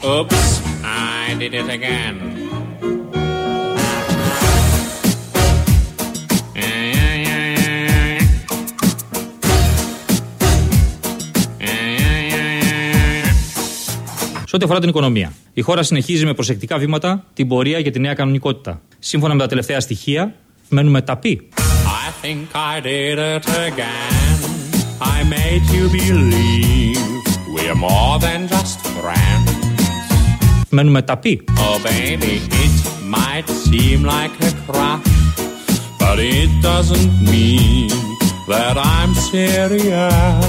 Oops, I did it again. Σε ό,τι αφορά την οικονομία, η χώρα συνεχίζει με προσεκτικά βήματα την πορεία για τη νέα κανονικότητα. Σύμφωνα με τα τελευταία στοιχεία, μένουμε ταπεί. I think I did it again. I made you believe we're more than just friends. Μένουμε ταπεί. Oh baby, it might seem like a crush, but it doesn't mean that I'm serious.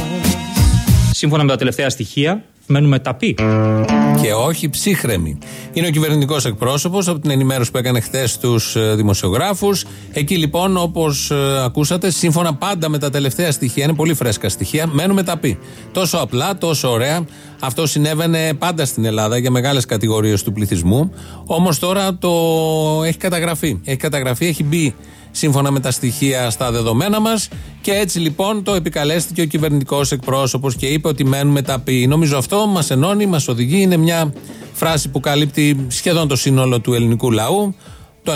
Σύμφωνα με τα τελευταία στοιχεία, μένουμε ταπεί. Και όχι ψύχρεμοι. Είναι ο κυβερνητικός εκπρόσωπος από την ενημέρωση που έκανε χθες στους δημοσιογράφους. Εκεί λοιπόν, όπως ακούσατε, σύμφωνα πάντα με τα τελευταία στοιχεία, είναι πολύ φρέσκα στοιχεία, μένουμε ταπεί. Τόσο απλά, τόσο ωραία. Αυτό συνέβαινε πάντα στην Ελλάδα για μεγάλες κατηγορίες του πληθυσμού. Όμως τώρα το έχει καταγραφεί. Έχει μπει σύμφωνα με τα στοιχεία στα δεδομένα μας και έτσι λοιπόν το επικαλέστηκε ο κυβερνητικός εκπρόσωπος και είπε ότι μένουμε ταπεί. Νομίζω αυτό μας ενώνει, μας οδηγεί, είναι μια φράση που καλύπτει σχεδόν το σύνολο του ελληνικού λαού, το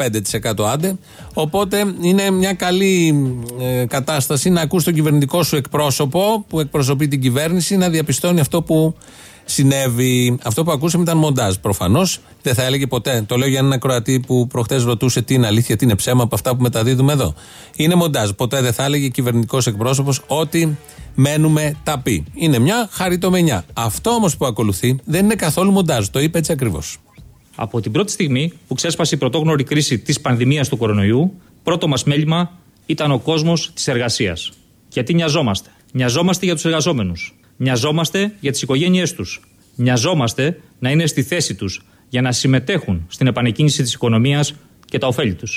95% άντε, οπότε είναι μια καλή κατάσταση να ακούς τον κυβερνητικό σου εκπρόσωπο που εκπροσωπεί την κυβέρνηση να διαπιστώνει αυτό που συνέβη. Αυτό που ακούσαμε ήταν μοντάζ. Προφανώς δεν θα έλεγε ποτέ. Το λέω για έναν ακροατή που προχτές ρωτούσε τι είναι αλήθεια, τι είναι ψέμα από αυτά που μεταδίδουμε εδώ. Είναι μοντάζ. Ποτέ δεν θα έλεγε κυβερνητικός εκπρόσωπος ότι μένουμε ταπεί. Είναι μια χαριτομενιά. Αυτό όμως που ακολουθεί δεν είναι καθόλου μοντάζ. Το είπε έτσι ακριβώς. Από την πρώτη στιγμή που ξέσπασε η πρωτόγνωρη κρίση της πανδημίας του κορονοϊού, πρώτο μας μέλημα ήταν ο κόσμος της εργασίας. Γιατί νοιαζόμαστε. Νοιαζόμαστε για τους εργαζόμενους. Νοιαζόμαστε για τις οικογένειές τους. Νοιαζόμαστε να είναι στη θέση τους για να συμμετέχουν στην επανεκκίνηση της οικονομίας και τα ωφέλη τους.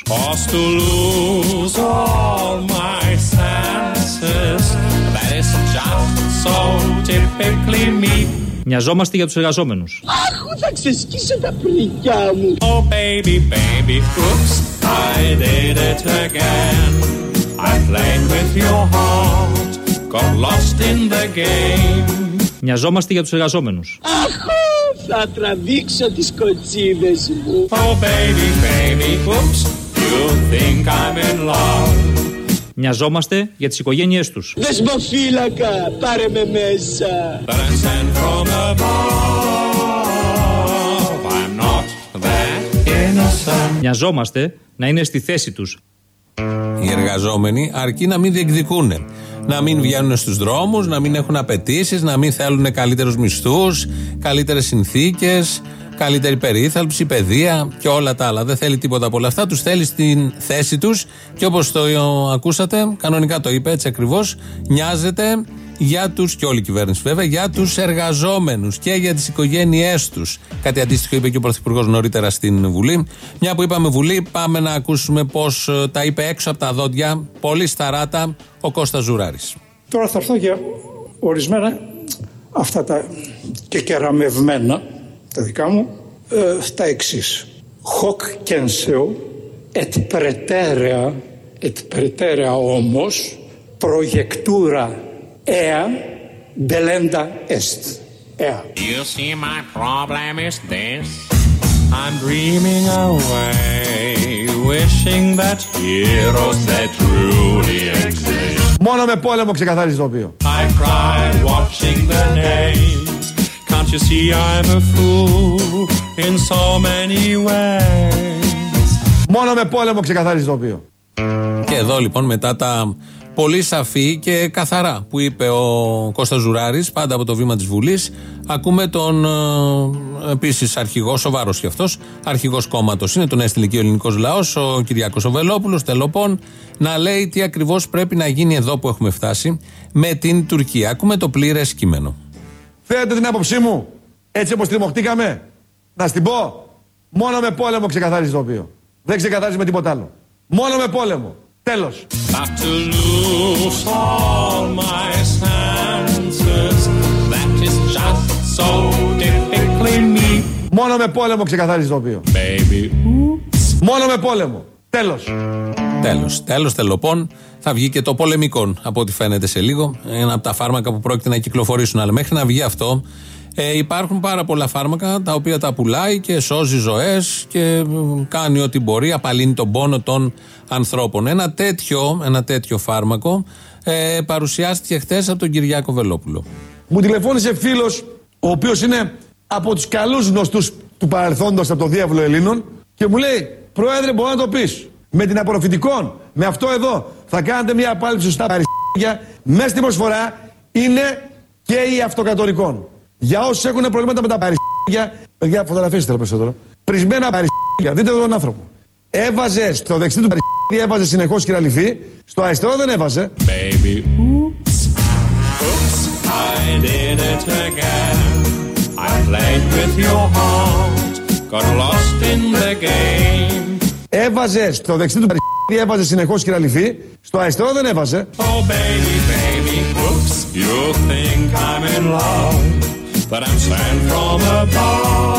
Νοιαζόμαστε για τους εργαζόμενους. Αχ, θα ξεσκίσω τα πρικιά μου. Oh baby, baby, oops, I did it again. I played with your heart. Got lost in the game. Νοιαζόμαστε για τους εργαζόμενους. Αχ, θα τραβήξω τις κοτσίδες μου. Oh baby, baby, oops, you think I'm in love. Νοιαζόμαστε για τις οικογένειές τους. Δεσμοφύλακα, πάρε με μέσα. That I send from above. I'm not that innocent. Νοιαζόμαστε να είναι στη θέση τους. Οι εργαζόμενοι αρκεί να μην διεκδικούν. Να μην βγαίνουν στους δρόμους, να μην έχουν απαιτήσεις, να μην θέλουν καλύτερους μισθούς, καλύτερες συνθήκες, καλύτερη περίθαλψη, παιδεία και όλα τα άλλα. Δεν θέλει τίποτα από όλα αυτά. Τους θέλει στην θέση τους και όπως το ακούσατε, κανονικά το είπε έτσι ακριβώς, νοιάζεται για τους, και όλη η κυβέρνηση βέβαια, για τους εργαζόμενους και για τις οικογένειές τους. Κάτι αντίστοιχο είπε και ο Πρωθυπουργός νωρίτερα στην Βουλή. Μια που είπαμε Βουλή, πάμε να ακούσουμε πώς τα είπε έξω από τα δόντια, πολύ σταράτα, ο Κώστας Ζουράρης. Τώρα θα έρθω για ορισμένα αυτά τα κεκεραμευμένα, τα δικά μου, τα εξής. Hoc censeo et praeterea όμως projectura ea delenda est. Ea. You see my problem is this. I'm dreaming away, wishing that heroes that truly exist. Μόνο με πόλεμο ξεκαθαρίζει το τοπίο. I cry watching the names. Can't you see I'm a fool in so many ways. Μόνο με πόλεμο ξεκαθαρίζει το τοπίο. Και εδώ λοιπόν μετά τα πολύ σαφή και καθαρά που είπε ο Κώστας Ζουράρης πάντα από το βήμα της Βουλής, ακούμε τον επίσης αρχηγό, σοβαρός κι αυτός, αρχηγός κόμματος είναι, τον έστειλε και ο ελληνικός λαός, ο Κυριάκος ο Βελόπουλος, τελοπών, να λέει τι ακριβώς πρέπει να γίνει εδώ που έχουμε φτάσει με την Τουρκία. Ακούμε το πλήρες κείμενο. Θέλετε την άποψή μου, έτσι όπως τριμωχτήκαμε, να στην πω, μόνο με πόλεμο ξεκαθαρίζει το τοπίο. Δεν ξεκαθαρίζει με τίποτα άλλο. Μόνο με πόλεμο. Τέλος. Μόνο με πόλεμο ξεκαθαρίζει το τοπίο. Μόνο με πόλεμο. Τέλος. Τέλος τελοπών. Θα βγει και το πολεμικό από ό,τι φαίνεται σε λίγο. Ένα από τα φάρμακα που πρόκειται να κυκλοφορήσουν. Αλλά μέχρι να βγει αυτό, Υπάρχουν πάρα πολλά φάρμακα τα οποία τα πουλάει και σώζει ζωές και κάνει ό,τι μπορεί, απαλύνει τον πόνο των ανθρώπων. Ένα τέτοιο φάρμακο παρουσιάστηκε χθες από τον Κυριάκο Βελόπουλο. Μου τηλεφώνησε φίλος, ο οποίος είναι από τους καλούς γνωστούς του παρελθόντος από το Διάβολο Ελλήνων και μου λέει: Πρόεδρε, μπορεί να το πεις. Με την απορροφητικών, με αυτό εδώ, θα κάνετε μια απάλληψη στα παριστήρια. Μέσα στην προσφορά είναι και η αυτοκρατορικών. Για όσους έχουν προβλήματα με τα παριστήρια, παιδιά, φωτογραφίστε το περισσότερο. Πρισμένα παριστήρια, δείτε εδώ τον άνθρωπο. Έβαζε στο δεξί του παριστήρια, έβαζε συνεχώς κυραλιφή, στο αριστερό δεν έβαζε. Baby, oops, I did it again. I played with your heart, got lost in the game. Έβαζε στο δεξί του παριστήρια, έβαζε συνεχώς κυραλιφή, στο αριστερό δεν έβαζε. Oh baby, baby, oops, you think I'm in love, but I'm sent from above.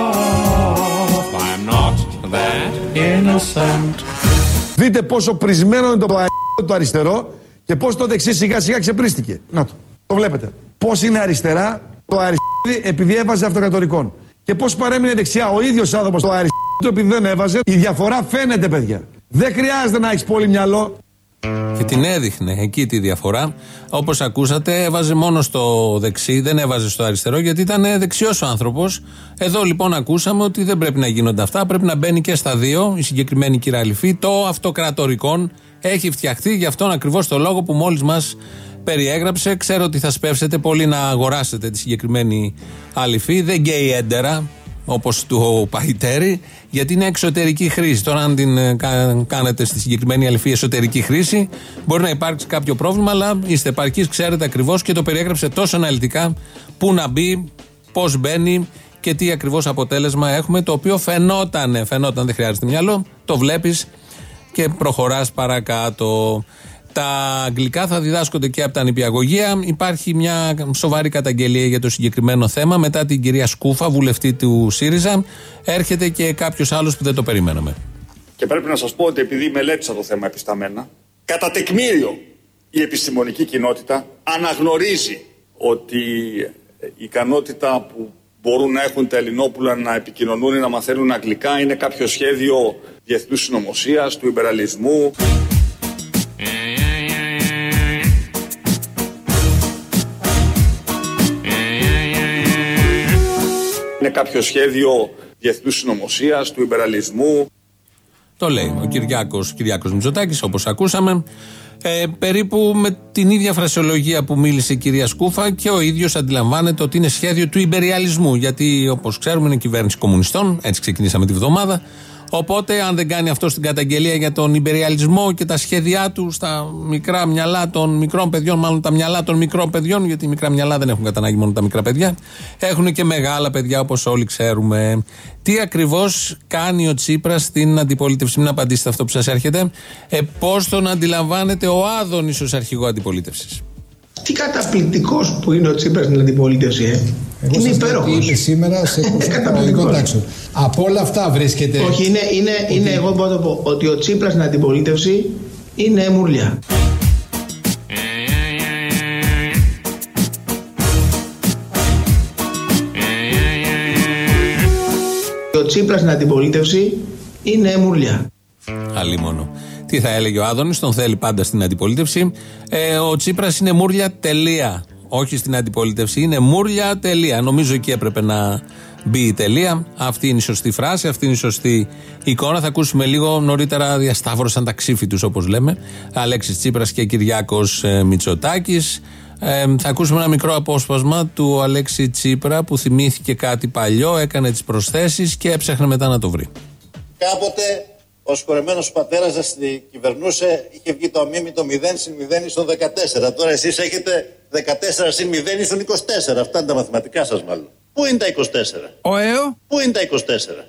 I'm not that innocent. Δείτε πόσο πρισμένο είναι το αριστερό και πώς το δεξί σιγά σιγά ξεπρίστηκε. Να το βλέπετε. Πώς είναι αριστερά το αριστερό επειδή έβαζε αυτοκρατορικών. Και πώς παρέμεινε δεξιά ο ίδιος άνθρωπος το αριστερό επειδή δεν έβαζε. Η διαφορά φαίνεται, παιδιά. Δεν χρειάζεται να έχεις πολύ μυαλό. Και την έδειχνε εκεί τη διαφορά. Όπως ακούσατε, έβαζε μόνο στο δεξί, δεν έβαζε στο αριστερό, γιατί ήταν δεξιός ο άνθρωπος. Εδώ λοιπόν ακούσαμε ότι δεν πρέπει να γίνονται αυτά. Πρέπει να μπαίνει και στα δύο η συγκεκριμένη κυραλιφή. Το αυτοκρατορικών έχει φτιαχτεί για αυτόν ακριβώς το λόγο που μόλις μας περιέγραψε. Ξέρω ότι θα σπεύσετε πολύ να αγοράσετε τη συγκεκριμένη αληφή. Δεν γκέει έντερα, όπως του Παϊτέρη, γιατί είναι εξωτερική χρήση. Τώρα, αν την κάνετε στη συγκεκριμένη αληφή εσωτερική χρήση, μπορεί να υπάρξει κάποιο πρόβλημα, αλλά είστε επαρκείς, ξέρετε ακριβώς και το περιέγραψε τόσο αναλυτικά πού να μπει, πώς μπαίνει και τι ακριβώς αποτέλεσμα έχουμε, το οποίο φαινόταν, δεν χρειάζεται μυαλό, το βλέπεις και προχωράς παρακάτω. Τα αγγλικά θα διδάσκονται και από τα νηπιαγωγεία. Υπάρχει μια σοβαρή καταγγελία για το συγκεκριμένο θέμα. Μετά την κυρία Σκούφα, βουλευτή του ΣΥΡΙΖΑ, έρχεται και κάποιος άλλος που δεν το περιμέναμε. Και πρέπει να σας πω ότι επειδή μελέτησα το θέμα επισταμμένα, κατά τεκμήριο η επιστημονική κοινότητα αναγνωρίζει ότι η ικανότητα που μπορούν να έχουν τα Ελληνόπουλα να επικοινωνούν ή να μαθαίνουν αγγλικά είναι κάποιο σχέδιο διεθνούς συνωμοσίας, του ιμπεραλισμού. Είναι κάποιο σχέδιο διεθνούς συνωμοσίας, του ιμπεραλισμού. Το λέει ο Κυριάκος Μητσοτάκης, όπως ακούσαμε. Περίπου με την ίδια φρασιολογία που μίλησε η κυρία Σκούφα και ο ίδιος αντιλαμβάνεται ότι είναι σχέδιο του ιμπεριαλισμού. Γιατί, όπως ξέρουμε, είναι κυβέρνηση κομμουνιστών. Έτσι ξεκινήσαμε τη βδομάδα. Οπότε, αν δεν κάνει αυτό στην καταγγελία για τον ιμπεριαλισμό και τα σχέδιά του στα μικρά μυαλά των μικρών παιδιών, μάλλον τα μυαλά των μικρών παιδιών, γιατί οι μικρά μυαλά δεν έχουν κατανάγκη μόνο τα μικρά παιδιά, έχουν και μεγάλα παιδιά, όπως όλοι ξέρουμε. Τι ακριβώς κάνει ο Τσίπρας στην αντιπολίτευση? Μην απαντήσετε αυτό που σας έρχεται. Πώς τον αντιλαμβάνεται ο Άδωνης ως αρχηγό αντιπολίτευσης? Τι καταπληκτικός που είναι ο Τσίπρας στην αντιπολίτευση, είναι υπέροχος. Είναι σήμερα σε προσωπικό τάξο. Από όλα αυτά βρίσκεται. Όχι, είναι εγώ μπορώ να το πω ότι ο Τσίπρας στην αντιπολίτευση είναι μουρλιά. Ο Τσίπρας στην αντιπολίτευση είναι μουρλιά. Αλίμονο. Τι θα έλεγε ο Άδωνης, τον θέλει πάντα στην αντιπολίτευση. Ο Τσίπρας είναι μούρλια, τελεία. Όχι στην αντιπολίτευση, είναι μούρλια, τελεία. Νομίζω εκεί έπρεπε να μπει η τελεία. Αυτή είναι η σωστή φράση, αυτή είναι η σωστή εικόνα. Θα ακούσουμε λίγο νωρίτερα, διασταύρωσαν τα ξύφη τους, όπως λέμε. Αλέξης Τσίπρας και Κυριάκος Μητσοτάκης. Θα ακούσουμε ένα μικρό απόσπασμα του Αλέξη Τσίπρα που θυμήθηκε κάτι παλιό, έκανε τις προσθέσεις και έψαχνε μετά να το βρει. Κάποτε ο σκορεμένος πατέρας σας κυβερνούσε, είχε βγει το αμίμητο 0/0 στο 14. Τώρα εσείς έχετε 14/0 στον 24. Αυτά είναι τα μαθηματικά σας μάλλον. Πού είναι τα 24? Πού είναι τα 24?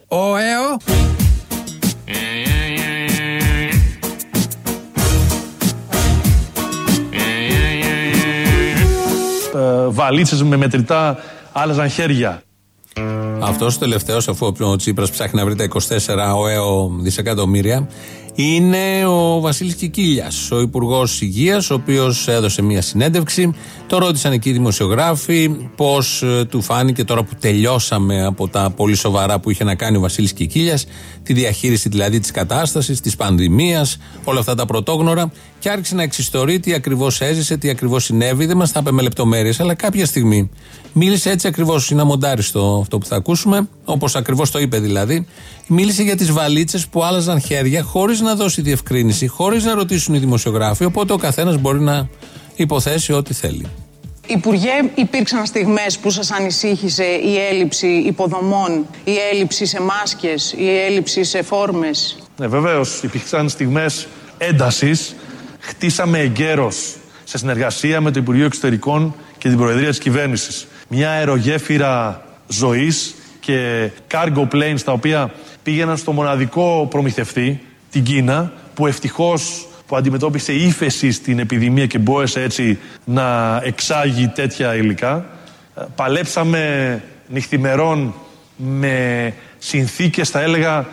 Βαλίτσες με μετρητά άλλαζαν χέρια. Αυτός ο τελευταίος, αφού ο Τσίπρας ψάχνει να βρει τα 24 δισεκατομμύρια, είναι ο Βασίλης Κικίλιας, ο Υπουργός Υγείας, ο οποίος έδωσε μια συνέντευξη. Το ρώτησαν εκεί οι δημοσιογράφοι πώς του φάνηκε τώρα που τελειώσαμε από τα πολύ σοβαρά που είχε να κάνει ο Βασίλης Κικίλιας, τη διαχείριση δηλαδή της κατάστασης, της πανδημίας, όλα αυτά τα πρωτόγνωρα, και άρχισε να εξιστορεί τι ακριβώς έζησε, τι ακριβώς συνέβη. Δεν μας τα είπε με λεπτομέρειες, αλλά κάποια στιγμή μίλησε έτσι ακριβώς. Είναι αμοντάριστο αυτό που θα ακούσουμε, όπως ακριβώς το είπε δηλαδή. Μίλησε για τις βαλίτσες που άλλαζαν χέρια χωρίς να δώσει διευκρίνηση, χωρίς να ρωτήσουν οι δημοσιογράφοι. Οπότε ο καθένας μπορεί να υποθέσει ό,τι θέλει. Υπουργέ, υπήρξαν στιγμές που σας ανησύχησε η έλλειψη υποδομών, η έλλειψη σε μάσκες, η έλλειψη σε φόρμες? Ναι, βεβαίως υπήρξαν στιγμές έντασης. Χτίσαμε εγκαίρως σε συνεργασία με το Υπουργείο Εξωτερικών και την Προεδρία της Κυβέρνησης μια αερογέφυρα ζωής και cargo planes, τα οποία πήγαιναν στο μοναδικό προμηθευτή, την Κίνα, που ευτυχώς που αντιμετώπισε ύφεση στην επιδημία και μπόρεσε έτσι να εξάγει τέτοια υλικά. Παλέψαμε νυχθημερών με συνθήκες, θα έλεγα,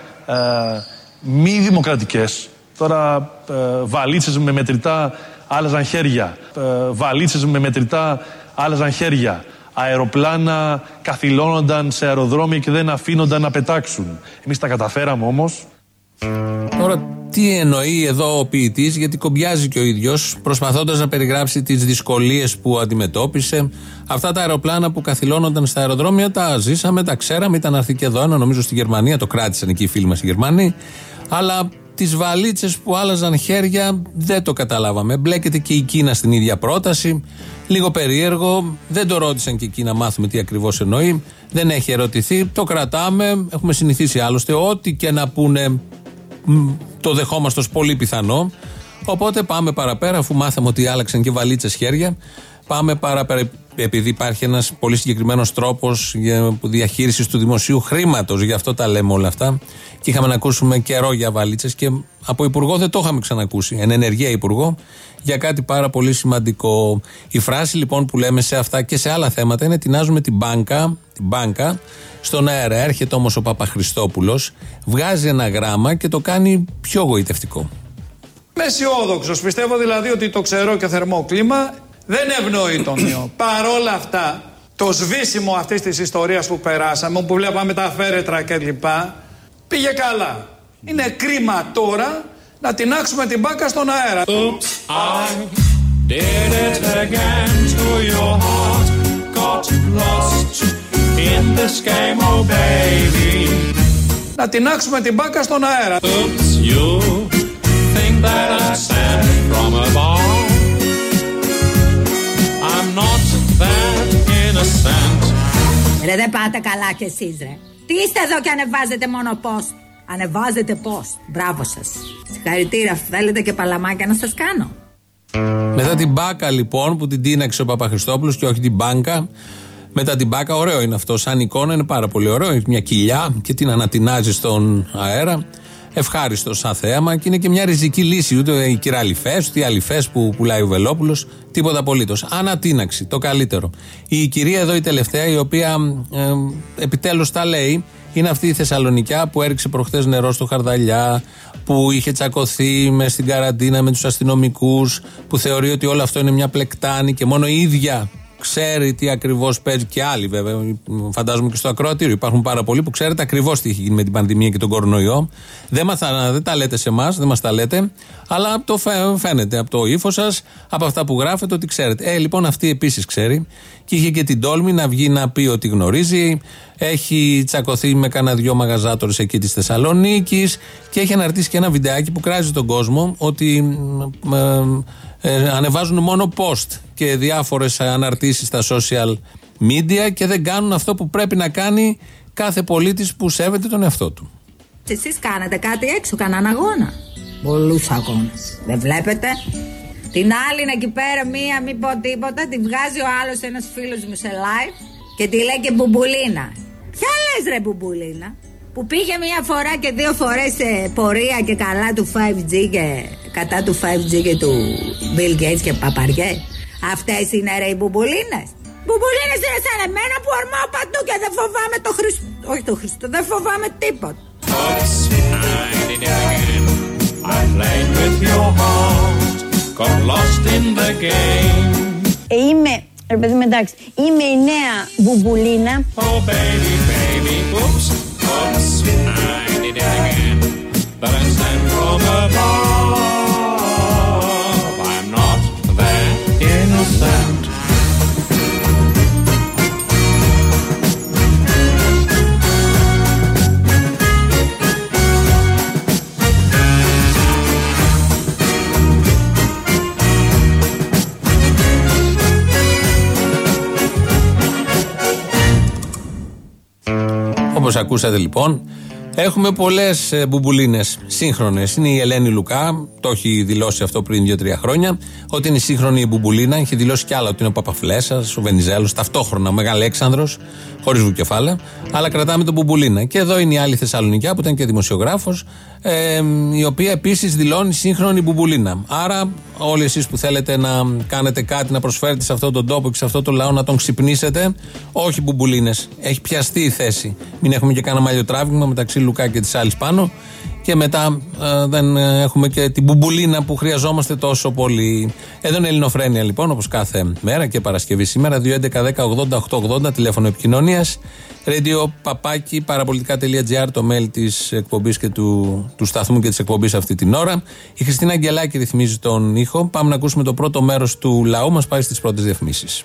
μη δημοκρατικές. Τώρα βαλίτσες με μετρητά άλλαζαν χέρια. Βαλίτσες με μετρητά άλλαζαν χέρια. Αεροπλάνα καθυλώνονταν σε αεροδρόμια και δεν αφήνονταν να πετάξουν. Εμείς τα καταφέραμε όμως. Τώρα τι εννοεί εδώ ο ποιητής, γιατί κομπιάζει και ο ίδιος προσπαθώντας να περιγράψει τις δυσκολίες που αντιμετώπισε. Αυτά τα αεροπλάνα που καθυλώνονταν στα αεροδρόμια τα ζήσαμε, τα ξέραμε, ήταν έρθει και εδώ, νομίζω στη Γερμανία, το κράτησαν εκεί οι φίλοι μας οι Γερμανοί. Αλλά τις βαλίτσες που άλλαζαν χέρια δεν το καταλάβαμε. Μπλέκεται και η Κίνα στην ίδια πρόταση. Λίγο περίεργο. Δεν το ρώτησαν και εκεί να μάθουμε τι ακριβώς εννοεί. Δεν έχει ερωτηθεί. Το κρατάμε. Έχουμε συνηθίσει άλλωστε. Ό,τι και να πούνε το δεχόμαστε ως πολύ πιθανό. Οπότε πάμε παραπέρα, αφού μάθαμε ότι άλλαξαν και βαλίτσες χέρια. Πάμε παραπέρα, επειδή υπάρχει ένας πολύ συγκεκριμένος τρόπος διαχείρισης του δημοσίου χρήματος. Γι' αυτό τα λέμε όλα αυτά. Και είχαμε να ακούσουμε καιρό για βαλίτσες και από υπουργό δεν το είχαμε ξανακούσει. Εν ενεργεία υπουργό για κάτι πάρα πολύ σημαντικό. Η φράση λοιπόν που λέμε σε αυτά και σε άλλα θέματα είναι τεινάζουμε την μπάνκα στον αέρα. Έρχεται όμως ο Παπαχριστόπουλος, βγάζει ένα γράμμα και το κάνει πιο γοητευτικό. Είμαι αισιόδοξος. Πιστεύω δηλαδή ότι το ξερό και θερμό κλίμα δεν ευνοεί τον ιό. Παρόλα αυτά, το σβήσιμο αυτής της ιστορίας που περάσαμε, που βλέπαμε τα φέρετρα κλπ, πήγε καλά. Είναι κρίμα τώρα να τινάξουμε την μπάκα στον αέρα. Oops, I did it again to your heart. Got lost in this game, oh baby. Να τινάξουμε την μπάκα στον αέρα. Oops, you think that I sent from above. I'm not that innocent. Ρε δεν πάτε καλά κι εσείς ρε. Τι είστε εδώ και ανεβάζετε μόνο post. Ανεβάζετε post. Μπράβο σας. Συγχαρητήρια, θέλετε και παλαμάκια να σας κάνω. Μετά την μπάκα λοιπόν που την τίναξε ο Παπαχριστόπουλος και όχι την μπάνκα. Μετά την μπάκα, ωραίο είναι αυτό. Σαν εικόνα είναι πάρα πολύ ωραίο. Έχει μια κοιλιά και την ανατινάζει στον αέρα. Ευχάριστο σαν θέαμα και είναι και μια ριζική λύση. Ούτε οι κυραλιφές, ούτε οι αλιφές που πουλάει ο Βελόπουλος, τίποτα απολύτως. Ανατείναξη, το καλύτερο. Η κυρία εδώ η τελευταία, η οποία επιτέλους τα λέει, είναι αυτή η Θεσσαλονικιά που έριξε προχθές νερό στο Χαρδαλιά, που είχε τσακωθεί μες στην καραντίνα με τους αστυνομικούς, που θεωρεί ότι όλο αυτό είναι μια πλεκτάνη και μόνο η ίδια ξέρει τι ακριβώς παίζει, και άλλοι βέβαια, φαντάζομαι και στο ακροατήριο. Υπάρχουν πάρα πολλοί που ξέρετε ακριβώς τι έχει γίνει με την πανδημία και τον κορονοϊό. Δεν τα λέτε σε εμάς, δεν μας τα λέτε, αλλά το φαίνεται από το ύφος σας, από αυτά που γράφετε ότι ξέρετε. Λοιπόν, αυτή επίσης ξέρει και είχε και την τόλμη να βγει να πει ότι γνωρίζει. Έχει τσακωθεί με κάνα δυο μαγαζάτορες εκεί της Θεσσαλονίκης και έχει αναρτήσει και ένα βιντεάκι που κράζει τον κόσμο ότι ανεβάζουν μόνο post και διάφορες αναρτήσεις στα social media και δεν κάνουν αυτό που πρέπει να κάνει κάθε πολίτης που σέβεται τον εαυτό του. Εσείς κάνετε κάτι έξω, κανέναν αγώνα? Πολλούς αγώνες. Δεν βλέπετε? Την άλλη είναι εκεί πέρα μία, μην πω τίποτα, τη βγάζει ο άλλος ένας φίλος μου σε live και τη λέει και μπουμπουλίνα. Ποια λες ρε μπουμπουλίνα? Που πήγε μία φορά και δύο φορές σε πορεία και καλά του 5G και κατά του 5G και του Bill Gates και παπαριέ. Αυτές είναι ρε οι μπουμπουλίνες. Μπουμπουλίνες είναι σαν εμένα που ορμάω παντού και δεν φοβάμαι το Χριστό. Όχι το Χριστό, δεν φοβάμαι τίποτα. Oops, I did it again. I played with your heart, got lost in the game. Είμαι, ρε παιδί μου, εντάξει, είμαι η νέα Μπουμπουλίνα. Oh baby, baby, oops, oops, I did it again. But I stand from above, I'm not that innocent. Όπως ακούσατε λοιπόν, έχουμε πολλές μπουμπουλίνες σύγχρονες. Είναι η Ελένη Λουκά, το έχει δηλώσει αυτό πριν 2-3 χρόνια, ότι είναι η σύγχρονη μπουμπουλίνα. Έχει δηλώσει κι άλλα ότι είναι ο Παπαφλέσσας, ο Βενιζέλος, ταυτόχρονα, ο Μεγαλέξανδρος, χωρίς βουκεφάλαια. Αλλά κρατάμε τον μπουμπουλίνα. Και εδώ είναι η άλλη Θεσσαλονικιά που ήταν και δημοσιογράφος, η οποία επίσης δηλώνει σύγχρονη μπουμπουλίνα. Άρα, όλοι εσείς που θέλετε να κάνετε κάτι, να προσφέρετε σε αυτόν τον τόπο και σε αυτόν τον λαό, να τον ξυπνήσετε, όχι μπουμπουλίνες. Έχει πιαστεί η θέση. Μην έχουμε και κάνα μαλλιοτράβηγμα μεταξύ Λουκά και της άλλης πάνω. Και μετά δεν έχουμε και την μπουμπουλίνα που χρειαζόμαστε τόσο πολύ. Εδώ είναι Ελληνοφρένεια λοιπόν, όπως κάθε μέρα και Παρασκευή σήμερα, 2.11.10.80.880, τηλέφωνο επικοινωνίας, radio@parapolitica.gr, το mail της εκπομπής και του σταθμού και της εκπομπής αυτή την ώρα. Η Χριστίνα Αγγελάκη ρυθμίζει τον ήχο. Πάμε να ακούσουμε το πρώτο μέρος του λαού, μας πάει στις πρώτες διαφημίσεις.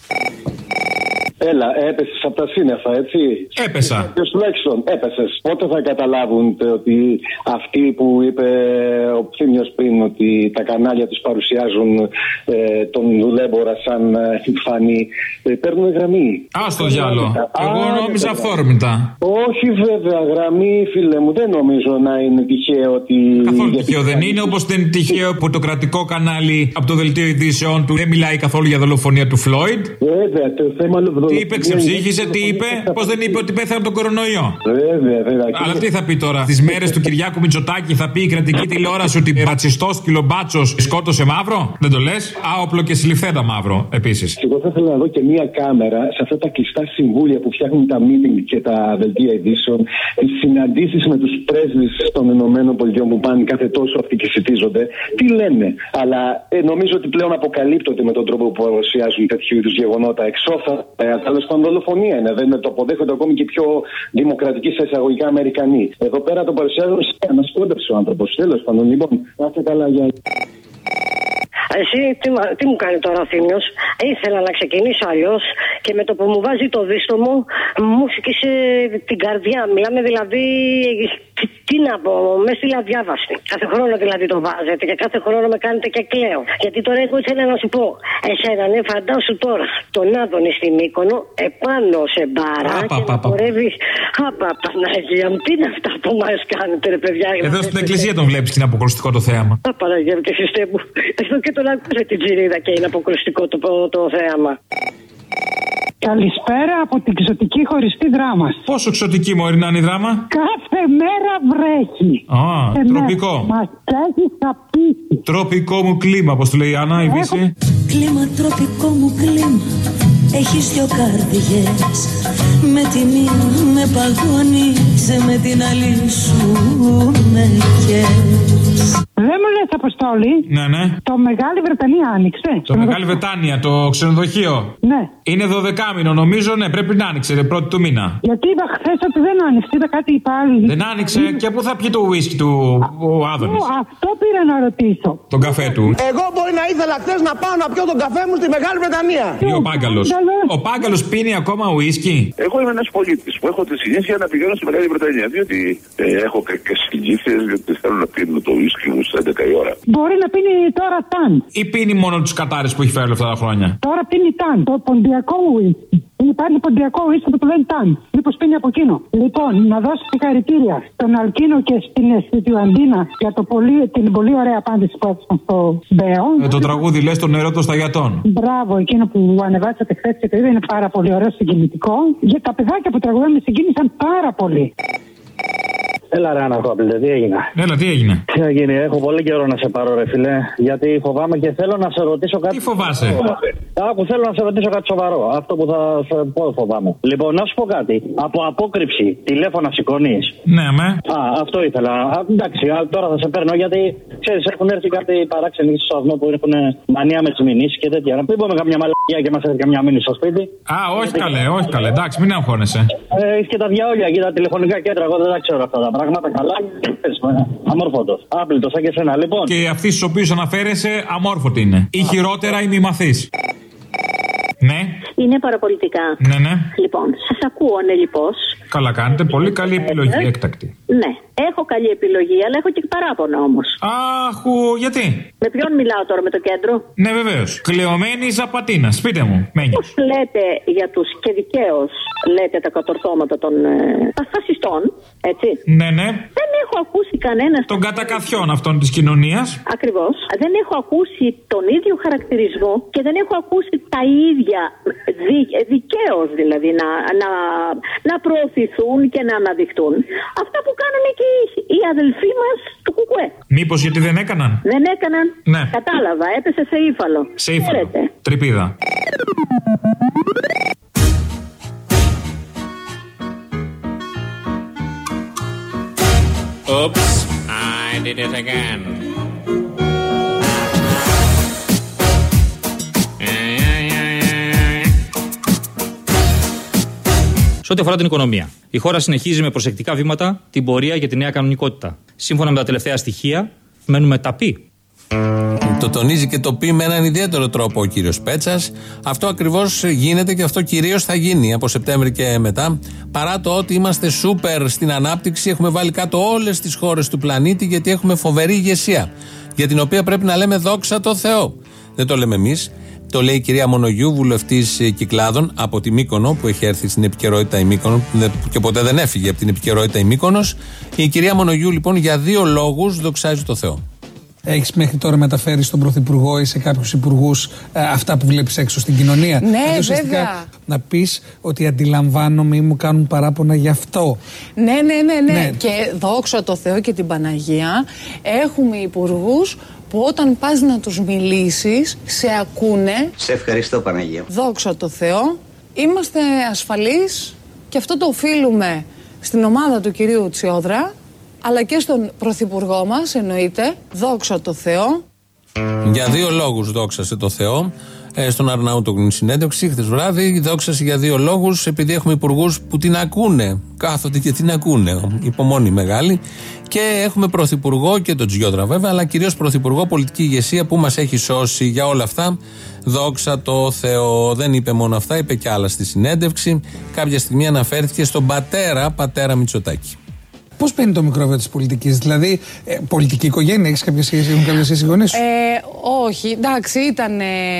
Έλα, έπεσες από τα σύννεφα, έτσι. Έπεσα. Τουλάχιστον έπεσες. Πότε θα καταλάβουν ότι αυτοί που είπε ο Πθήμιος πριν, ότι τα κανάλια τους παρουσιάζουν τον δουλέμπορα σαν φανή, παίρνουν γραμμή. Στο διάλο. Εγώ νόμιζα αυθόρμητα. Όχι βέβαια, γραμμή, φίλε μου, δεν νομίζω να είναι τυχαίο ότι. Καθόλου τυχαίο δεν είναι, όπως δεν είναι τυχαίο που το κρατικό κανάλι από το δελτίο ειδήσεων του δεν μιλάει καθόλου για δολοφονία του Φλόιντ. Βέβαια, το θέμα. Τι είπε, ξεψύχησε, τι είπε, πώς δεν είπε ότι πέθανε από τον κορονοϊό. Βέβαια. Αλλά τι θα πει τώρα, τις μέρες του Κυριάκου Μητσοτάκη θα πει η κρατική τηλεόραση ότι ρατσιστός κιλομπάτσος σκότωσε μαύρο. Δεν το λες? Άοπλο και συλληφθέντα μαύρο επίσης. Εγώ θα ήθελα να δω και μία κάμερα σε αυτά τα κλειστά συμβούλια που φτιάχνουν τα meeting και τα δελτία ειδήσεων, τις συναντήσεις με τους πρέσβεις των ΗΠΑ που πάνε κάθε τόσο αυτοί και συζητίζονται. Τι λένε. Αλλά νομίζω ότι πλέον αποκαλύπτονται με τον τρόπο που παρουσιάζουν τέτοιου είδους γεγονότα εξώφα. Τέλος πάντων, δολοφονία είναι. Δεν το αποδέχονται ακόμη και πιο δημοκρατικοί σε εισαγωγικά Αμερικανοί. Εδώ πέρα το παρουσιάζουν σε ένα σκόντεψε ο άνθρωπος. Τέλος πάντων, λοιπόν, να είστε καλά, για. Εσύ τι μου κάνει τώρα ο Θήμιος? Ήθελα να ξεκινήσω αλλιώς και με το που μου βάζει το δίστομο μου σκίσε την καρδιά. Μιλάμε δηλαδή, τι να πω, με στείλα διάβαστη. Κάθε χρόνο δηλαδή το βάζετε και κάθε χρόνο με κάνετε και κλαίω. Γιατί τώρα εγώ ήθελα να σου πω, εσένα ναι, φαντάσου τώρα τον Άδωνη στη Μύκονο επάνω σε μπάρα και να χορεύει. Παναγία μου, τι είναι αυτά που μας κάνετε, ρε παιδιά? Εδώ στην εκκλησία τον βλέπεις και είναι αποκρουστικό το θέαμα. Παναγία μου και Χριστέ μου. Εδώ και τον άκουσα την τζιρίδα και είναι αποκρουστικό το θέαμα. Καλησπέρα από την ξωτική χωριστή Δράμας. Πόσο ξωτική μωρή να είναι η Δράμα? Κάθε μέρα βρέχει. Τροπικό. Μας έχει χαπίσει. Τροπικό μου κλίμα, πώς το λέει η Άννα, η Βύση. Κλίμα, τροπικό μου κλίμα. Έχεις δυο καρδιές. Με τη μία με παγώνεις, με την άλλη σου με καίς. Δεν μου λες, Αποστόλη. Ναι. Το Μεγάλη Βρετανία άνοιξε. Το Μεγάλη Βρετάνια, το ξενοδοχείο. Ναι. Είναι 12μηνο, νομίζω, ναι, πρέπει να άνοιξε, πρώτη του μήνα. Γιατί είπα χθες ότι δεν άνοιξε, είδα κάτι πάλι. Δεν άνοιξε, και πού θα πιει το ουίσκι του ο Άδωνης? Αυτό πήρα να ρωτήσω. Τον καφέ του. Εγώ μπορεί να ήθελα χθες να πάω να πιω τον καφέ μου στη Μεγάλη Βρετανία. Ή ο Πάγκαλος. Ο Πάγκαλος πίνει ακόμα ουίσκι? Εγώ είμαι ένας πολίτης που έχω τη συνήθεια να πηγαίνω στη Μεγάλη Βρετανία. Διότι έχω κακές συνήθειες, διότι θέλω να πίνω το ουίσκι μου στις 11 η ώρα. Μπορεί να πίνει τώρα ταν. Ή πίνει μόνο τους κατάρες που έχει φέρει όλα αυτά τα χρόνια? Τώρα πίνει ταν. Το ποντιακό ουίσκι. Υπάρχει ποντιακό ουίσκι που το λένε ταν. Μήπως πίνει από εκείνο? Λοιπόν, να δώσω συγχαρητήρια στον Αλκίνο και στην Αισθητιουαντίνα για την πολύ ωραία απάντηση που έδωσαν στο Μπέο. Το τραγούδι λες το νερό των σταγιατών. Μπράβο, εκείνο που ανεβάσατε χθες και το είδα, είναι πάρα πολύ ωραίο, συγκινητικό. Για τα παιδάκια που τραγουδάνε με συγκίνησαν πάρα πολύ. Έλα ρε Ανακόπλητε, τι έγινε? Έλα, τι έγινε? Τι θα γίνει, έχω πολύ καιρό να σε πάρω ρε φίλε. Γιατί φοβάμαι και θέλω να σε ρωτήσω κάτι. Τι φοβάσαι? Άκου, θέλω να σε ρωτήσω κάτι σοβαρό. Αυτό που θα σε πω φοβάμαι. Λοιπόν, να σου πω κάτι. Από απόκρυψη τηλέφωνα σηκώνεις? Ναι, με. Αυτό ήθελα. Εντάξει, τώρα θα σε παίρνω γιατί ξέρεις, έχουν έρθει κάποιοι παράξενοι στο σταθμό που έχουν μανία με τις μηνύσεις και τέτοια. Να μην πούμε καμιά μαλακιά και μας έρθει καμιά μήνυση στο σπίτι. Όχι καλέ, όχι καλέ. Εντάξει, μην αγχώνεσαι. Έχει και τα διαόλια και τα τηλεφωνικά κέντρα. Εγώ δεν τα ξέρω αυτά τα πράγματα. Καλά, αμόρφωτος. Άπλητος, σαν και σένα, λοιπόν. Και αυτοί στους οποίους αναφέρεσαι, αμόρφωτοι είναι. Ή χειρότερα ή μη μαθείς. Ναι. Είναι παραπολιτικά. Ναι, ναι. Λοιπόν, σας ακούω ανελιπώς. Καλά κάνετε, πολύ καλή επιλογή, έκτακτη. Ναι, έχω καλή επιλογή, αλλά έχω και παράπονα όμως. Αχ, γιατί? Με ποιον μιλάω τώρα, με το κέντρο? Ναι, βεβαίως. Κλεωμένη Ζαπατίνα, πείτε μου. Πώς λέτε για τους και δικαίως λέτε τα κατορθώματα των φασιστών, έτσι? Ναι, ναι. Δεν έχω ακούσει κανένα. Των κατακαθιών αυτών της κοινωνίας. Ακριβώς. Δεν έχω ακούσει τον ίδιο χαρακτηρισμό και δεν έχω ακούσει τα ίδια δικαίως δηλαδή να προωθηθούν και να αναδειχτούν αυτά που κάνανε και οι αδελφοί μας του ΚΚΕ. Μήπως γιατί δεν έκαναν? Δεν έκαναν. Ναι. Κατάλαβα, έπεσε σε ύφαλο. Σε ύφαλο. Τρυπίδα. Oops, I did it again. Σε ό,τι αφορά την οικονομία, η χώρα συνεχίζει με προσεκτικά βήματα την πορεία για τη νέα κανονικότητα. Σύμφωνα με τα τελευταία στοιχεία, μένουμε ταπεί. Το τονίζει και το πει με έναν ιδιαίτερο τρόπο ο κύριος Πέτσας. Αυτό ακριβώς γίνεται και αυτό κυρίως θα γίνει από Σεπτέμβρη και μετά. Παρά το ότι είμαστε σούπερ στην ανάπτυξη, έχουμε βάλει κάτω όλες τις χώρες του πλανήτη γιατί έχουμε φοβερή ηγεσία. Για την οποία πρέπει να λέμε δόξα τω Θεώ. Δεν το λέμε εμείς. Το λέει η κυρία Μονογιού, βουλευτής Κυκλάδων από τη Μύκονο, που έχει έρθει στην επικαιρότητα η Μύκονο και ποτέ δεν έφυγε από την επικαιρότητα η Μύκονος. Η κυρία Μονογιού λοιπόν για 2 λόγους δοξάζει το Θεό. Έχεις μέχρι τώρα μεταφέρει στον Πρωθυπουργό ή σε κάποιους υπουργούς αυτά που βλέπεις έξω στην κοινωνία? Ναι, βέβαια. Να πεις ότι αντιλαμβάνομαι ή μου κάνουν παράπονα γι' αυτό. Ναι. Και δόξα τω Θεώ και την Παναγία, έχουμε υπουργούς που όταν πας να τους μιλήσεις σε ακούνε. Σε ευχαριστώ Παναγία. Δόξα τω Θεώ. Είμαστε ασφαλείς και αυτό το οφείλουμε στην ομάδα του κυρίου Τσιόδρα, αλλά και στον Πρωθυπουργό μας, εννοείται. Δόξα τω Θεώ. Για 2 λόγους δόξασε το Θεό. Στον Αρναούτογλου συνέντευξη χθες βράδυ, δόξασε για 2 λόγους. Επειδή έχουμε υπουργούς που την ακούνε, κάθονται και την ακούνε, υπομονή μεγάλη. Και έχουμε πρωθυπουργό και τον Τσιόδρα βέβαια, αλλά κυρίως πρωθυπουργό, πολιτική ηγεσία που μας έχει σώσει για όλα αυτά. Δόξα τω Θεώ. Δεν είπε μόνο αυτά, είπε κι άλλα στη συνέντευξη. Κάποια στιγμή αναφέρθηκε στον πατέρα Μητσοτάκη. Πώς παίρνει το μικρόβιο της πολιτικής, δηλαδή πολιτική οικογένεια, έχουν κάποια σχέση οι γονείς σου? Όχι, εντάξει, ήταν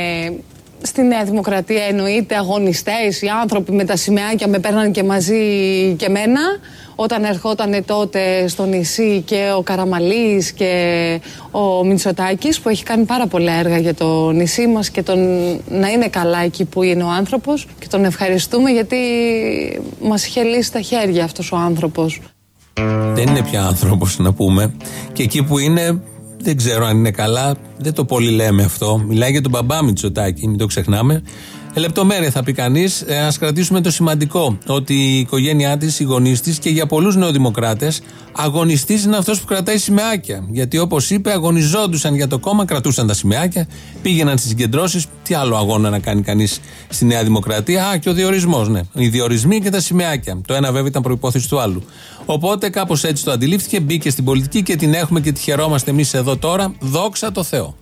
στη Νέα Δημοκρατία εννοείται αγωνιστές, οι άνθρωποι με τα σημαίακια με παίρναν και μαζί και μένα. Όταν ερχόταν τότε στο νησί και ο Καραμαλής και ο Μητσοτάκης που έχει κάνει πάρα πολλά έργα για το νησί μας και να είναι καλά εκεί που είναι ο άνθρωπος και τον ευχαριστούμε γιατί μας είχε λύσει τα χέρια αυτός ο άνθρωπος. Δεν είναι πια άνθρωπος να πούμε. Και εκεί που είναι, δεν ξέρω αν είναι καλά, δεν το πολύ λέμε αυτό. Μιλάει για τον μπαμπά Μητσοτάκη, μην το ξεχνάμε. Λεπτομέρεια θα πει κανείς. Ας κρατήσουμε το σημαντικό, ότι η οικογένειά της, οι γονείς της και για πολλούς νεοδημοκράτες, αγωνιστής είναι αυτός που κρατάει σημαίακια. Γιατί όπως είπε, αγωνιζόντουσαν για το κόμμα, κρατούσαν τα σημαίακια, πήγαιναν στις συγκεντρώσεις. Τι άλλο αγώνα να κάνει κανείς στη Νέα Δημοκρατία? Και ο διορισμός, ναι. Οι διορισμοί και τα σημαίακια. Το ένα βέβαια ήταν προϋπόθεση του άλλου. Οπότε κάπως έτσι το αντιλήφθηκε, μπήκε στην πολιτική και την έχουμε και τη χαιρόμαστε εμείς εδώ τώρα. Δόξα τω Θεώ.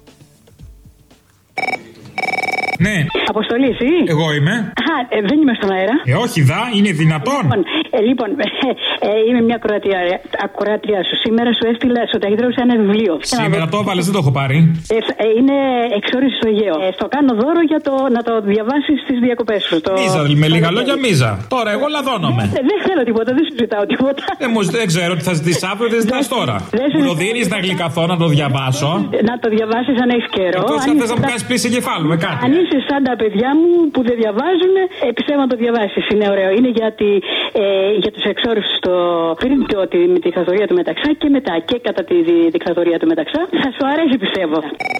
Ναι. Αποστολή, εσύ? Εγώ είμαι. Δεν είμαι στον αέρα. Όχι, είναι δυνατόν. Λοιπόν, είμαι μια ακροατριά σου. Σήμερα σου έστειλα στο ταχυδρομείο ένα βιβλίο. Σήμερα το έβαλες, δεν το έχω πάρει. Είναι εξόριση στο Αιγαίο. Στο κάνω δώρο για να το διαβάσεις στις διακοπές σου. Μίζα, με λίγα λόγια μίζα. Τώρα εγώ λαδώνομαι. Δεν θέλω τίποτα, δεν σου ζητάω τίποτα. Δεν ξέρω τι θα ζητήσεις αύριο, δεν ζητάς τώρα. Μου το δίνεις να γλυκαθώ, να το διαβάσω. Να το διαβάσεις αν έχεις καιρό. Εκτός αν θες να μου κάνεις πλήση εγκεφάλου με κάτι. διάβασε σαν τα παιδιά μου που δεν διαβάζουν. Πιστεύω να το διαβάσει. Είναι ωραίο. Είναι για τους εξόρυφους πριν τη δικτατορία του Μεταξά και μετά και κατά τη δικτατορία του Μεταξά. Θα σου αρέσει, πιστεύω.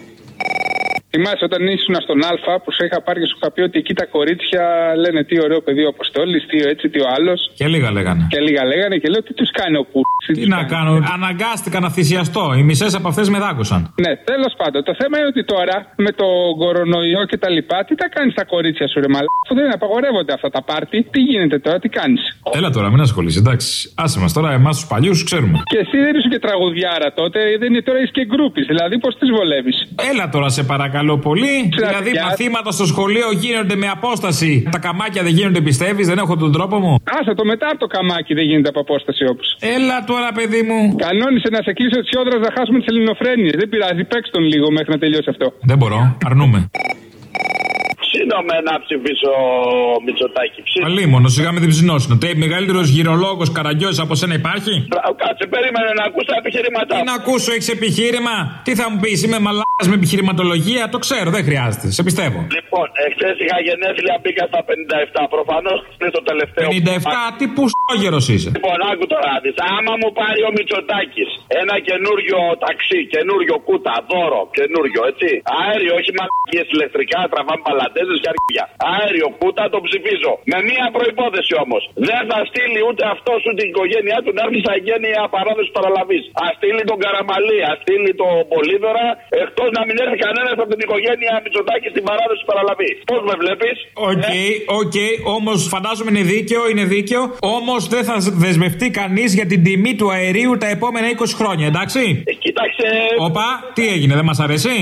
Θυμάσαι όταν ήσουν στον Α που σε είχα πάρει και σου είχα πει ότι εκεί τα κορίτσια λένε τι ωραίο παιδί ο Αποστόλης, τι ο έτσι, τι ο άλλος. Και λίγα λέγανε. Και λέω τι τους κάνει ο Τι να κάνω, αναγκάστηκα να θυσιαστώ. Οι μισές από αυτές με δάκουσαν. Ναι, τέλος πάντων. Το θέμα είναι ότι τώρα με το κορονοϊό και τα λοιπά, τι τα κάνεις τα κορίτσια σου, ρε μαλάκα, αφού δεν απαγορεύονται αυτά τα πάρτι. Τι γίνεται τώρα, τι κάνεις. Έλα τώρα, μην ασχολείσαι, εντάξει. Άσε μας τώρα, εμάς τους παλιούς ξέρουμε. Και εσύ δεν είσαι και τραγουδιάρα τότε, δεν είναι τώρα είσαι και γκρούπης, δηλαδή πώς τις βολεύεις. Έλα τώρα, σε παρακαλώ πολύ. Δηλαδή, μαθήματα στο σχολείο γίνονται με απόσταση. Τα καμάκια δεν γίνονται, πιστεύεις, δεν έχω τον τρόπο μου. Άσε το μετά από το καμάκι δεν γίνεται από απόσταση όπως. Έλα τώρα, παιδί μου. Κανόνισε να σε κλείσω τη Σιόδρα να χάσουμε τις ελληνοφρένειες. Δεν πειράζει, παίξ' τον λίγο μέχρι να τελειώσει αυτό. Δεν μπορώ, αρνούμε. Ψήνομαι να ψηφίσω Μητσοτάκη. Αλίμονο, σιγά με την ψινόσυνο. Μεγαλύτερος γυρολόγος Καραγκιόζης από σένα υπάρχει. Κάτσε, περίμενε να ακούσω τα επιχειρήματά. Τι να ακούσω, έχεις επιχείρημα. Τι θα μου πεις, είμαι μαλάκας με επιχειρηματολογία. Το ξέρω, δεν χρειάζεται. Σε πιστεύω. Λοιπόν, εχθές είχα γενέθλια, μπήκα στα 57. Προφανώς είναι το τελευταίο. 57, τι πουστόγερος είσαι. Λοιπόν, άκου τώρα να δεις. Άμα μου πάρει ο Μητσοτάκης ένα καινούριο ταξί, καινούριο κούτα, δώρο, καινούριο, έτσι. Αέριο, όχι μαλακίες ηλεκτρικά, τραβάμε παλαντέζες και αρχίδια. Αέριο κούτα το ψηφίζω. Με μία προϋπόθεση όμως. Δεν θα στείλει ούτε αυτός ούτε την οικογένειά του να έρθει στα εγγένεια παράδοση παραλαβής. Α στείλει τον Καραμαλή, α στείλει τον Πολύδωρα, εκτός να μην έρθει κανένας από την οικογένεια Μητσοτάκη στην παράδοση παραλαβή. Πώς με βλέπεις? Οκ, όμως φαντάζομαι είναι δίκαιο. Όμως δεν θα δεσμευτεί κανείς για την τιμή του αερίου τα επόμενα 20 χρόνια, εντάξει? Κοίταξε. Όπα, τι έγινε, δεν μας αρέσει?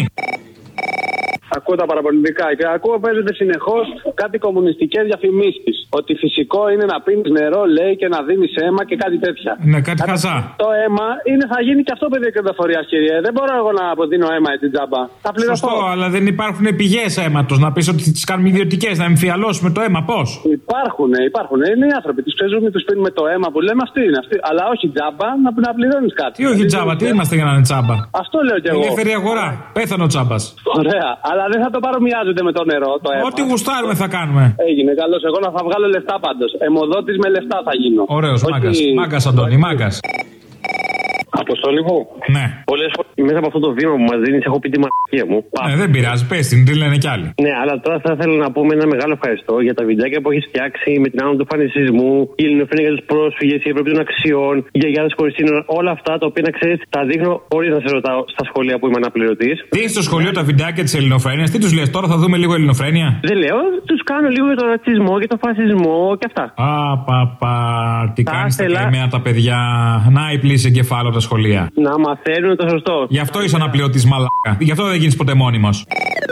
Ακούω τα παραπολιτικά και ακούω παίζεται συνεχώς κάτι κομμουνιστικές διαφημίσεις. Ότι φυσικό είναι να πίνεις νερό, λέει, και να δίνεις αίμα και κάτι τέτοια. Ναι, κάτι χαζά. Το αίμα θα γίνει και αυτό πεδίο κερδοφορίας, κύριε. Δεν μπορώ εγώ να αποδίνω αίμα έτσι τζάμπα. Θα πληρωθώ. Σωστό, αλλά δεν υπάρχουν πηγές αίματος. Να πεις ότι τις κάνουμε ιδιωτικές, να εμφιαλώσουμε το αίμα, πώς? Υπάρχουν. Είναι οι άνθρωποι. Τις παίζουμε, τους πίνουμε το αίμα που λέμε αυτή. Αλλά όχι τζάμπα, να πληρώνεις κάτι. Τι όχι τζάμπα, τι είμαστε για να είναι τζάμπα? Αυτό λέω κι εγώ. Ελεύθερη αγορά. Πέθανε ο τζάμπας. Ωραία, αλλά δεν θα το παρομοιάζονται με το νερό, το αίμα. Ό,τι γουστάρουμε θα κάνουμε. Έγινε, καλώς. Εγώ να θα βγάλω λεφτά πάντως. Αιμοδότης με λεφτά θα γίνω. Ωραίος, μάγκας. Μάγκας, Αντώνη, μάγκας. Αποστόλη μου. Ναι. Πολλές φορές μέσα από αυτό το βήμα που μας δίνεις έχω πει τη μαλακία μου. Ναι, δεν πειράζει, πες την, τι λένε κι άλλοι. Ναι, αλλά τώρα θα ήθελα να πούμε ένα μεγάλο ευχαριστώ για τα βιντεάκια που έχεις φτιάξει με την άνοδο του φανισισμού, η ελληνοφρένεια για τους πρόσφυγες, η Ευρώπη των αξιών, οι γιαγιάδες χωρίς σύνορα, όλα αυτά τα οποία να ξέρεις, τα δείχνω χωρίς να σε ρωτάω στα σχολεία που είμαι αναπληρωτής. Δίνεις στο σχολείο τα βιντεάκια της ελληνοφρένειας, τι τους λες τώρα, θα δούμε λίγο ελληνοφρένεια? Δεν λέω, τους κάνω λίγο για τον ρατσισμό, για τον φασισμό και αυτά. Τι κάνεις τα καημένα τα παιδιά, να η πλήση εγκεφάλου από τα σχολεία. Να μαθαίνουν το σωστό. Γι' αυτό είσαι αναπληρωτής μαλάκα. Γι' αυτό δεν γίνεις ποτέ μόνιμος.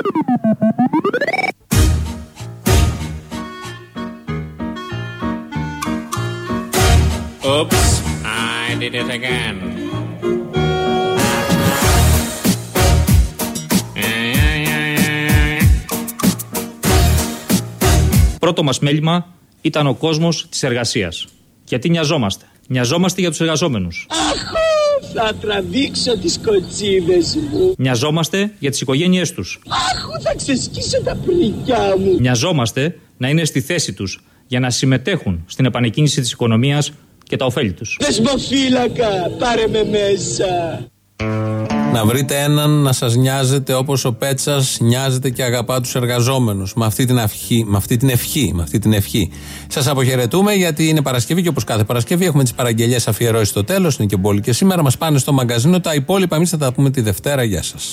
Oops, I did it again. Πρώτο μας μέλημα ήταν ο κόσμος της εργασίας. Γιατί νοιαζόμαστε. Νοιαζόμαστε για τους εργαζόμενους. Θα τραβήξω τις κοτσίδες μου. Νοιαζόμαστε για τις οικογένειές τους. Θα ξεσκίσω τα πρικιά μου. Νοιαζόμαστε να είναι στη θέση τους για να συμμετέχουν στην επανεκκίνηση της οικονομίας και τα ωφέλη τους. Δεσμοφύλακα, πάρε με μέσα. Να βρείτε έναν να σας νοιάζεται όπως ο Πέτσας νοιάζεται και αγαπά τους εργαζόμενους. Με αυτή την ευχή. Σας αποχαιρετούμε γιατί είναι Παρασκευή και όπως κάθε Παρασκευή έχουμε τις παραγγελίες αφιερώσεις στο τέλος. Είναι και πολύ και σήμερα. Μας πάνε στο μαγκαζίνο. Τα υπόλοιπα εμείς θα τα πούμε τη Δευτέρα. Γεια σας.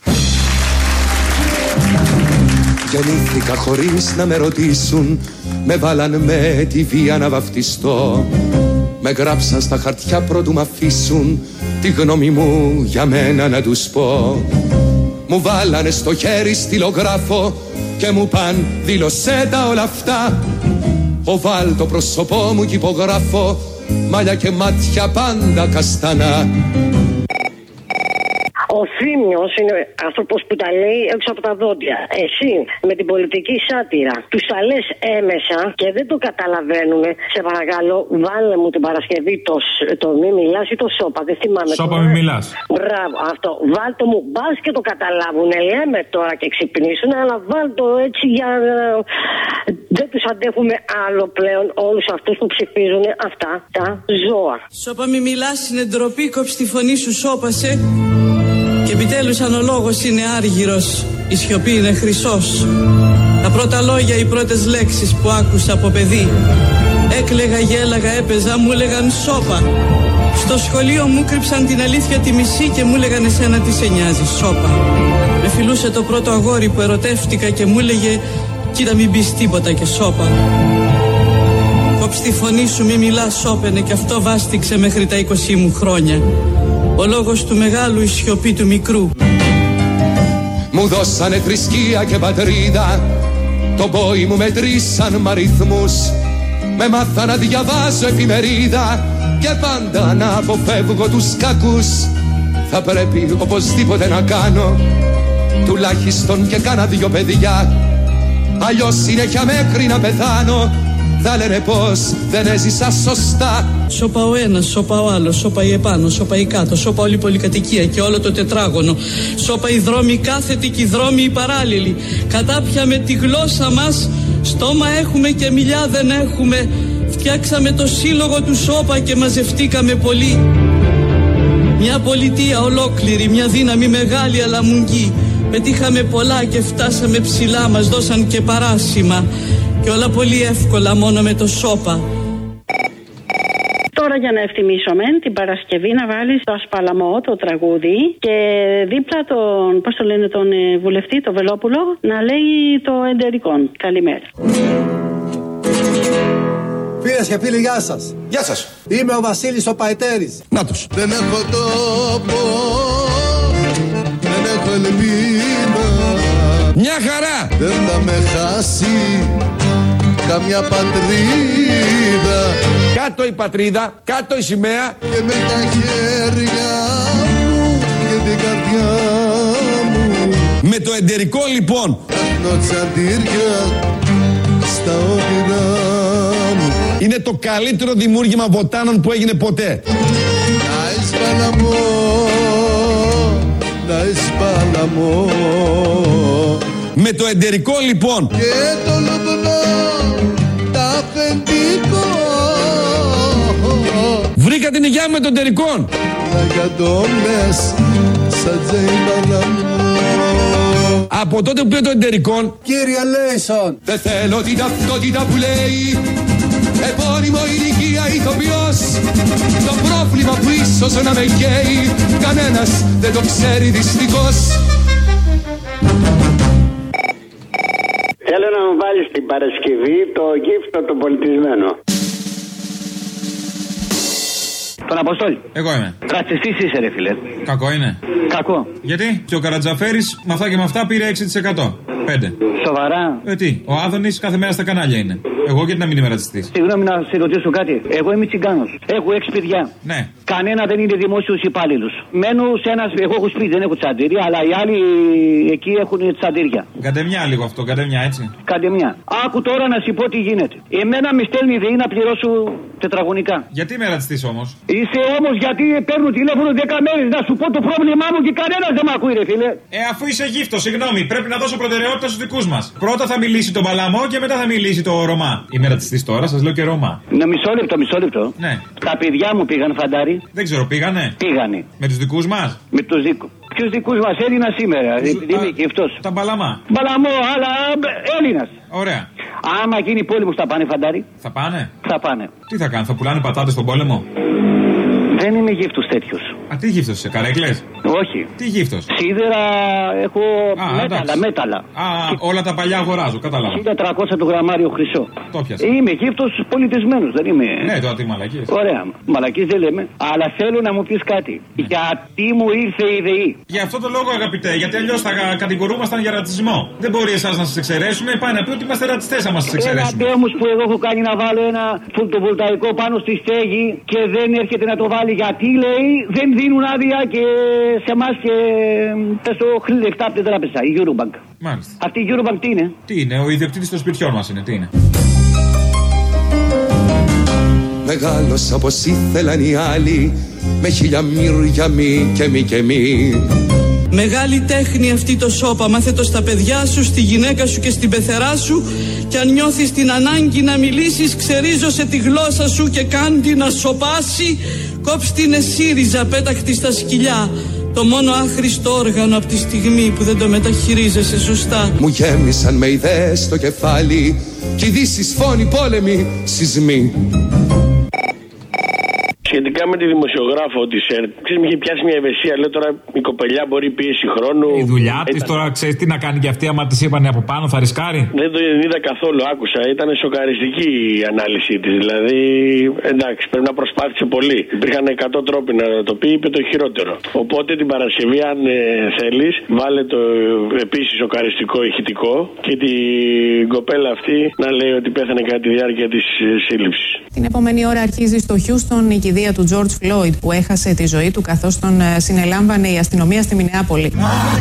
Γεννήθηκα χωρίς να με ρωτήσουν. Με βάλαν με τη βία να βαφτιστώ. Με γράψαν στα χαρτιά πρώτου μ' αφήσουν τη γνώμη μου για μένα να τους πω. Μου βάλανε στο χέρι στυλογράφο και μου παν δήλωσέ τα όλα αυτά. Οβάλ το πρόσωπό μου κι υπογράφω, μάλια και μάτια πάντα καστανά. Ο Θήμιος είναι άνθρωπος που τα λέει έξω από τα δόντια. Εσύ με την πολιτική σάτυρα τους τα λες έμεσα και δεν το καταλαβαίνουν. Σε παρακαλώ, βάλε μου την Παρασκευή το μη μιλάς ή το σώπα. Δεν θυμάμαι. Σώπα μη μιλάς. Μπράβο, αυτό. Βάλτο μου, μπας και το καταλάβουν. Λέμε τώρα και ξυπνήσουν, αλλά βάλτο έτσι για. Δεν τους αντέχουμε άλλο πλέον όλους αυτούς που ψηφίζουν αυτά τα ζώα. Σώπα μη μιλάς, είναι ντροπή, κόψε τη φωνή σου, σώπασε. Και επιτέλους αν ο λόγος είναι άργυρος, η σιωπή είναι χρυσός. Τα πρώτα λόγια, οι πρώτες λέξεις που άκουσα από παιδί. Έκλαιγα, γέλαγα, έπαιζα, μου έλεγαν σώπα. Στο σχολείο μου κρύψαν την αλήθεια τη μισή και μου έλεγαν εσένα τι σε νοιάζει, σώπα. Με φιλούσε το πρώτο αγόρι που ερωτεύτηκα και μου έλεγε κοίτα μην πεις τίποτα και σώπα. Κόψε τη φωνή σου, μη μιλάς, σώπαινε και αυτό βάστηξε μέχρι τα 20 μου χρόνια. Ο λόγος του μεγάλου, η σιωπή του μικρού. Μου δώσανε θρησκεία και πατρίδα, το πόη μου μετρήσαν μ' αριθμούς. Με μάθα να διαβάζω εφημερίδα και πάντα να αποφεύγω τους κακούς. Θα πρέπει οπωσδήποτε να κάνω τουλάχιστον και κάνα 2 παιδιά, αλλιώς συνέχεια μέχρι να πεθάνω θα λένε πως δεν έζησα σωστά. Σώπα ο ένας, σώπα ο άλλος, σώπα η επάνω, σώπα η κάτω, σώπα όλη η πολυκατοικία και όλο το τετράγωνο. Σώπα οι δρόμοι κάθετοι και οι δρόμοι οι παράλληλοι. Κατάπια με τη γλώσσα μας, στόμα έχουμε και μιλιά δεν έχουμε. Φτιάξαμε το σύλλογο του σώπα και μαζευτήκαμε πολύ. Μια πολιτεία ολόκληρη, μια δύναμη μεγάλη αλλά μουγγί. Πετύχαμε πολλά και φτάσαμε ψηλά, μας δώσαν και παράσημα. Και όλα πολύ εύκολα μόνο με το σώπα. Τώρα για να ευθυμίσουμε την Παρασκευή να βάλεις το Ασπαλαμό, το τραγούδι και δίπλα τον, πώς το λένε, τον βουλευτή, το Βελόπουλο, να λέει το εντερικόν. Καλημέρα. Φίλες και φίλοι, γεια σας. Γεια σας. Είμαι ο Βασίλης ο Παϊτέρης. Να τους. Δεν έχω τόπο, δεν έχω ελπίδα. Μια χαρά. Δεν θα με χάσει καμιά πατρίδα. Κάτω η πατρίδα, κάτω η σημαία. Και με τα χέρια μου και την καρδιά μου. Με το εντερικό λοιπόν. Κάτω τσαντήρια στα όνειρά μου. Είναι το καλύτερο δημιούργημα βοτάνων που έγινε ποτέ. Να εισπαλαμό, να εισπαλαμό. Με το εντερικό λοιπόν. Και το λομπνό, τα αφεντικό. Βρήκα την υγειά με τον εντερικών. Για το μες, σαν τζέιμπαλαμό. Από τότε που πήρε το εντερικών. Κύριε Λέισον. Δεν θέλω την ταυτότητα που λέει επώνυμο ηλικία ηθοποιός. Το πρόβλημα που ίσως να με καίει κανένας δεν το ξέρει δυστυχώς. Θέλω να μου βάλεις την Παρασκευή το γύφτο το πολιτισμένο. Τον Αποστόλη. Εγώ είμαι. Ρατσιστής είσαι ρε φίλε. Κακό είναι. Κακό. Γιατί? Και ο Καρατζαφέρης με αυτά και με αυτά πήρε 6%. 5. Σοβαρά. Τι, ο Άδωνης κάθε μέρα στα κανάλια είναι. Εγώ γιατί να μην είμαι ρατσιστής. Συγγνώμη να σε ρωτήσω κάτι. Εγώ είμαι τσιγκάνος. Έχω 6 παιδιά. Ναι. Κανένα δεν είναι δημόσιος υπάλληλος. Μένω σε ένα. Εγώ έχω σπίτι, δεν έχω τσαντήρια, αλλά οι άλλοι εκεί έχουν τσαντήρια. Καντεμιά λίγο αυτό, καντεμιά έτσι. Καντεμιά. Άκου τώρα να σου πω τι γίνεται. Εμένα με στέλνει η ΔΕΗ να πληρώσω τετραγωνικά. Γιατί είμαι ρατσιστής όμως? Είσαι όμως γιατί παίρνω τηλέφωνο 10 μέρες να σου πω το πρόβλημά μου και κανένας δεν με ακούει, ρε φίλε. Αφού είσαι γύφτο, συγγνώμη, πρέπει να δώσω προτεραιότητα στους δικούς μας. Πρώτα θα μιλήσει τον Παλαμό και μετά θα μιλήσει το Ρωμά. Είμαι ρατσιστής τώρα, σας λέω και Ρωμά. Ναι, μισό λεπτό. Ναι. Τα παιδιά μου πήγαν φαντάρι. Δεν ξέρω, πήγανε. Πήγανε. Με τους δικούς μας? Με τους δικούς. Ποιους δικούς μας, Έλληνα σήμερα, επειδή είμαι γυφτός. Τα Μπαλαμά. Μπαλαμό, αλλά Έλληνας. Ωραία. Άμα γίνει πόλεμος θα πάνε φαντάρι. Θα πάνε. Θα πάνε. Τι θα κάνουν, θα πουλάνε πατάτες στον πόλεμο? Δεν είμαι γύφτος τέτοιος. Α, τι γύφτος είσαι, καρέκλες? Όχι. Τι γύφτος? Σίδερα έχω μέταλλα. Όλα τα παλιά αγοράζω, κατάλαβα. 1300 το γραμμάριο χρυσό. Το πιάσα. Είμαι γύφτος πολιτισμένος, δεν είμαι. Ναι, τώρα τι μαλακίες. Ωραία, μαλακίες δεν λέμε. Αλλά θέλω να μου πεις κάτι. Ναι. Γιατί μου ήρθε η ΔΕΗ? Για αυτό το λόγο, αγαπητέ, γιατί αλλιώς θα κατηγορούμασταν για ρατσισμό. Δεν μπορεί εσάς να σας εξαιρέσουμε, πάει να πει ότι είμαστε ρατσιστές άμα σας εξαιρέσουμε. Ένα τέμος που εγώ έχω κάνει να βάλω ένα φωτοβολταϊκό πάνω στη στέγη και δεν έρχεται να το βάλει γιατί λέει δεν δίνουν άδεια και σε εμάς και πες το λεφτά από την τράπεζα, η Eurobank. Μάλιστα. Αυτή η Eurobank τι είναι? Τι είναι, ο ιδιοκτήτης των σπιτιών μας είναι, τι είναι? Μεγάλωσα όπως ήθελαν οι άλλοι, με χίλια μύρια μη και μη και μη. Μεγάλη τέχνη αυτή το σώπα, μάθε το στα παιδιά σου, στη γυναίκα σου και στην πεθερά σου. Κι αν νιώθεις την ανάγκη να μιλήσεις, ξερίζωσε τη γλώσσα σου και κάντι να σοπάσει. Κόψ' την εσύριζα πέταχτη στα σκυλιά, το μόνο άχρηστο όργανο από τη στιγμή που δεν το μεταχειρίζεσαι σωστά. Μου γέμισαν με ιδέες στο κεφάλι, κι ειδήσεις, φόνοι, πόλεμοι, σεισμοί. Σχετικά με τη δημοσιογράφο τη ΕΡΤ, ξέρεις, με είχε πιάσει μια ευαισθησία. Λέω τώρα η κοπελιά μπορεί πίεση χρόνου. Η δουλειά τη τώρα, ξέρεις τι να κάνει και αυτή, άμα τη είπανε από πάνω, θα ρισκάρει. Δεν το είδα καθόλου, άκουσα. Ήταν σοκαριστική η ανάλυση τη. Δηλαδή, εντάξει, πρέπει να προσπάθησε πολύ. Υπήρχαν 100 τρόποι να το πει, είπε το χειρότερο. Οπότε την Παρασκευή, αν θέλει, βάλε το επίσης σοκαριστικό ηχητικό και την κοπέλα αυτή να λέει ότι πέθανε κατά τη διάρκεια τη σύλληψη. Την επόμενη ώρα αρχίζει στο Χιούστον η κηδεία του George Floyd που έχασε τη ζωή του καθώς τον συνελάμβανε η αστυνομία στη Μινεάπολη.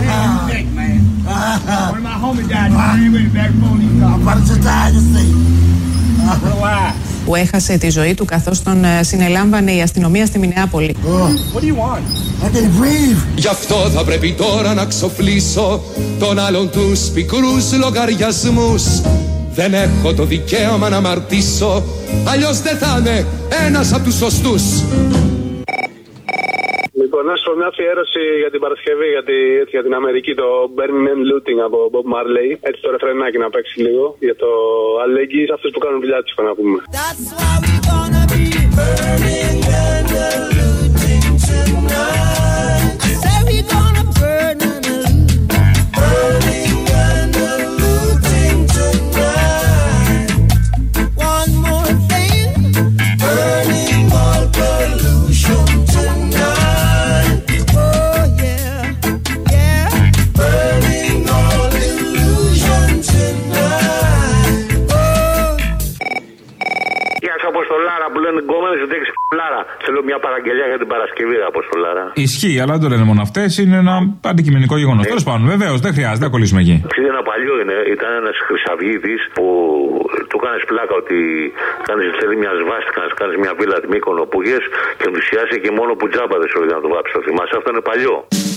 Που έχασε τη ζωή του καθώς τον συνελάμβανε η αστυνομία στη Μινεάπολη. Γι' αυτό θα πρέπει τώρα να ξοφλήσω τον άλλον τους πικρούς λογαριασμούς. Δεν έχω το δικαίωμα να αμαρτήσω, αλλιώς δεν θα είμαι ένας από τους σωστούς. Λοιπόν, να σου μια αφιέρωση για την Παρασκευή, για την Αμερική, το Burning and Looting από Bob Marley. Έτσι το ρεφρενάκι να παίξει λίγο, για το αλληλεγγύη σε αυτούς που κάνουν δουλειά τους, να πούμε. That's why we gonna be burning and looting tonight. I say we gonna burn and burning and looting tonight. One more thing, burning all pollution tonight. Oh yeah, yeah, burning all illusion tonight. Oh. Γεια σου Αποστολάρα που λένε γκόμενες ότι έχεις Λάρα. Θέλω μια παραγγελία για την Παρασκευή, Αποστολάρα. Ισχύει, αλλά δεν το λένε μόνο αυτές. Είναι ένα αντικειμενικό γεγονός. Τέλος πάντων, βεβαίως, δεν χρειάζεται να κολλήσουμε εκεί. Ξέρετε, ένα παλιό είναι. Ήταν ένας χρυσαυγίτης που του κάνεις πλάκα ότι θέλει μια σβάστηκα, να κάνεις μια βίλα τη Μύκονο που γες και ενθουσιάσει και μόνο που τζάμπα δεν σου να το βάψει. Το θυμάσαι, αυτό είναι παλιό.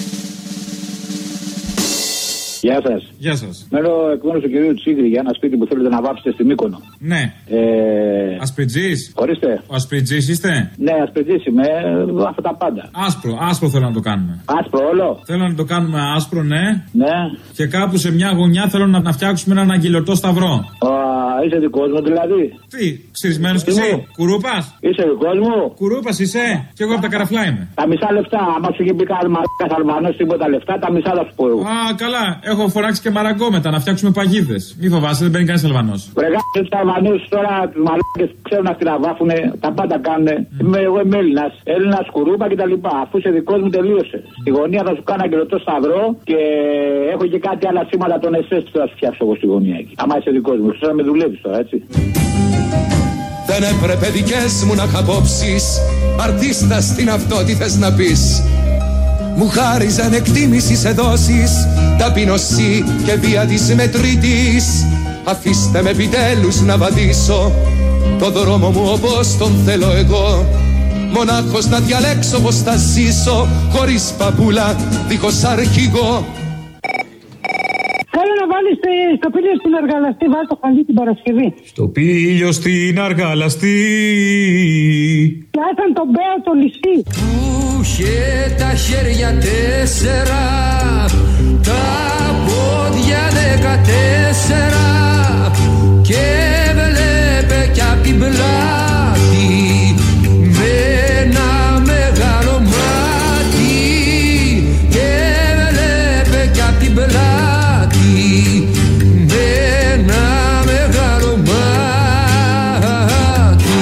Γεια σας. Γεια σας. Μένω εκ μέρους του κυρίου Τσίγρη για ένα σπίτι που θέλετε να βάψετε στη Μύκονο. Ναι. Ασπριτζής. Ορίστε. Ο Ασπριτζής είστε. Ναι, Ασπριτζής είμαι. Αυτά τα πάντα. Άσπρο θέλω να το κάνουμε. Άσπρο όλο. Θέλω να το κάνουμε άσπρο, ναι. Ναι. Και κάπου σε μια γωνιά θέλω να φτιάξουμε έναν αγγελωτό σταυρό. Είσαι δικός μου δηλαδή. Τι, ξυρισμένος κι εσύ. Κουρούπας. Είσαι δικός μου. Κουρούπας είσαι. Κι εγώ από τα Καραφλά είμαι. Τα μισά λεφτά. Άμα σου είχε πει κανένα Αλβανός τίποτα λεφτά, τα μισά θα σου πω εγώ. Α, καλά. Έχω φοράξει και μαραγκό μετά να φτιάξουμε παγίδες. Μη φοβάσαι, δεν μπαίνει κανείς Αλβανός. Βρεγάτε τους Αλβανούς τώρα, τους μαλάκες ξέρουν να την βάφουνε, τα πάντα κάνουνε. Εγώ είμαι Έλληνας, Έλληνας κουρούπα κτλ. Αφού είσαι δικός μου, τελείωσε. Στη γωνία θα σου κάνω αγγελωτό σταυρό και έχω και κάτι άλλα σήματα των SS που θα σου φτιάξω εγώ στη γωνία εκεί. Άμα είσαι δικός μου, ξέρω να με δουλεύεις τώρα, έτσι. Δεν έπρεπε δικές μου να χαπόψεις, αρτίστας την αυτό τι θες να πεις. Μου χάριζαν εκτίμηση σε δόσεις, ταπεινωσή και βία της μετρητής. Αφήστε με επιτέλους να βαδίσω το δρόμο μου όπως τον θέλω εγώ. Μονάχος να διαλέξω πως θα ζήσω, χωρίς παπούλα, δίχως αρχηγό. Θέλω να βάλεις στο πήλιο στην Αργαλαστή, βάλει το χαλί την Παρασκευή. Στο πήλιο στην Αργαλαστή. Και άθαν τον Μπέο το ληστή. Που είχε τα χέρια 4, τα πόδια 14 και βλέπε κι απ' την πλάτη με ένα μεγάλο μάτι και βλέπε κι απ' την πλάτη με ένα μεγάλο μάτι.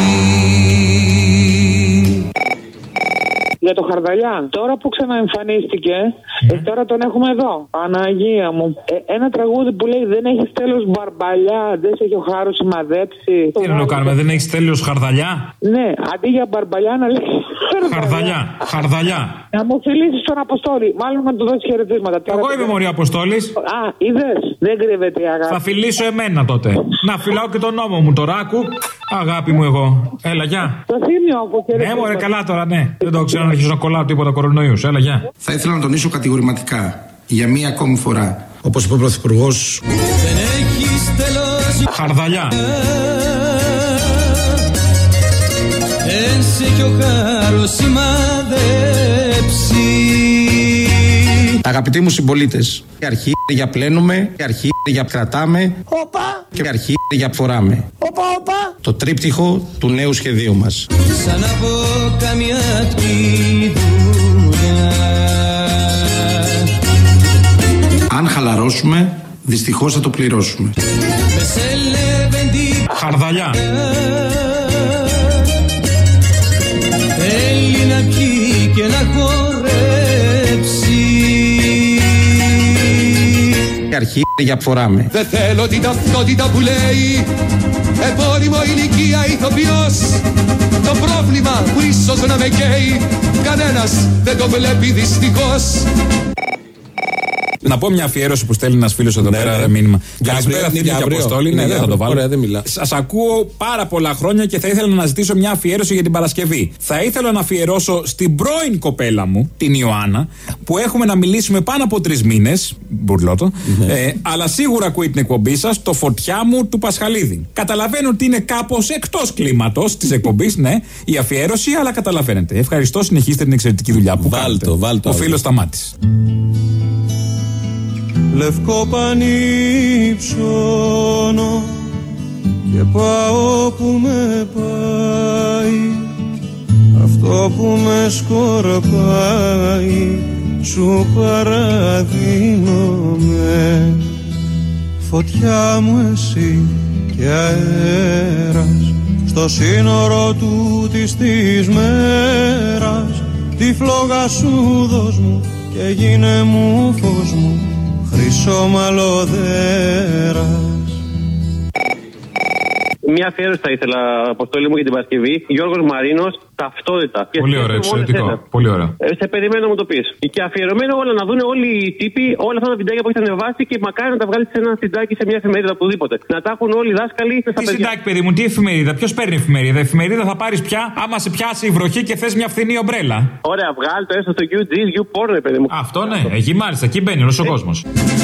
Για το Χαρδαλιά, τώρα που ξαναεμφανίστηκε, τώρα τον έχουμε εδώ. Παναγία μου. Ένα τραγούδι που λέει δεν έχει τέλος μπαρμπαλιά, δεν σε έχει ο χάρος σημαδέψει. Τι να το κάνουμε, δεν έχει τέλος Χαρδαλιά. Ναι, αντί για μπαρμπαλιά να λέει Χαρδαλιά. Να μου φιλήσει τον Αποστόλη. Μάλλον να του δώσει χαιρετίσματα. Εγώ είμαι μωρή Αποστόλης. Α, είδες. Δεν κρύβεται η αγάπη. Θα φιλήσω εμένα τότε. Να φυλάω και τον νόμο μου τώρα, άκου. Αγάπη μου εγώ. Έλα, γεια. Το Θήμιο από χαιρετίσματα. Ναι, μωρέ, καλά τώρα, ναι. Δεν το ξέρω να αρχίσω να κολλάω τίποτα κορονοϊούς. Έλα, γεια. Θα ήθελα να τονίσω κατηγορηματικά για μία ακόμη φορά, όπως είπε ο Πρωθυπουργός. Δεν έχεις τελώσει Χαρδαλιά. Ένσε κι ο χάρος σημαδέψει. Αγαπητοί μου συμπολίτες, η αρχή είναι για πλένουμε, η αρχή είναι για κρατάμε, και η αρχή είναι για φοράμε. Το τρίπτυχο του νέου σχεδίου μας. Σαν από καμιά δουλειά. Αν χαλαρώσουμε, δυστυχώς θα το πληρώσουμε. Χαρδαλιά. Θέλει να πιει και να χορέψει. Η αρχή είναι για φοράμε. Δεν θέλω την ταυτότητα που λέει επώνυμο ηλικία ηθοποιός. Το πρόβλημα που ίσως να με καίει κανένας δεν το βλέπει δυστυχώς. Να πω μια αφιέρωση που στέλνει ένας φίλος εδώ πέρα μήνυμα. Καλησπέρα, Θήμιο και Αποστόλη. Ναι, δεν θα το βάλω. Σας ακούω πάρα πολλά χρόνια και θα ήθελα να ζητήσω μια αφιέρωση για την Παρασκευή. Θα ήθελα να αφιερώσω στην πρώην κοπέλα μου, την Ιωάννα, που έχουμε να μιλήσουμε πάνω από 3 μήνες. Μπουρλότο. Αλλά σίγουρα ακούει την εκπομπή σας, το Φωτιά μου του Πασχαλίδη. Καταλαβαίνω ότι είναι κάπως εκτός κλίματος της εκπομπής, ναι, η αφιέρωση, αλλά καταλαβαίνετε. Ευχαριστώ, συνεχίστε την εξαιρετική δουλειά που κάνετε. Ο φίλος Σταμάτης. Λευκό πανί ψώνω και πάω που με πάει. Αυτό που με σκορπάει σου παραδίνομαι. Φωτιά μου εσύ και αέρας στο σύνορο τούτης της μέρας. Τη φλόγα σου δώσ' μου και γίνε μου φως μου, χρυσό μαλλοδέρας. Μια αφιέρωση θα ήθελα, Αποστόλη μου, για την Παρασκευή. Γιώργος Μαρίνος, ταυτότητα. Πολύ ωραίο, εξαιρετικό. Πολύ ωραίο. Σε περιμένω να μου το πεις. Και αφιερωμένο όλα, να δουν όλοι οι τύποι όλα αυτά τα βιντεάκια που έχετε ανεβάσει και μακάρι να τα βγάλει σε ένα συντάκι, σε μια εφημερίδα, οπουδήποτε. Να τα έχουν όλοι οι δάσκαλοι. Τι συντάκι, παιδί μου, τι εφημερίδα, ποιος παίρνει εφημερίδα. Εφημερίδα θα πάρεις πια άμα σε πιάσει η βροχή και θες μια φθηνή ομπρέλα. Ωραία, βγάλει το έστω στο UG, YouPorn, παιδί μου. Αυτό ναι, εκεί μάλιστα, εκεί μπαίνει όλος ο κόσμος.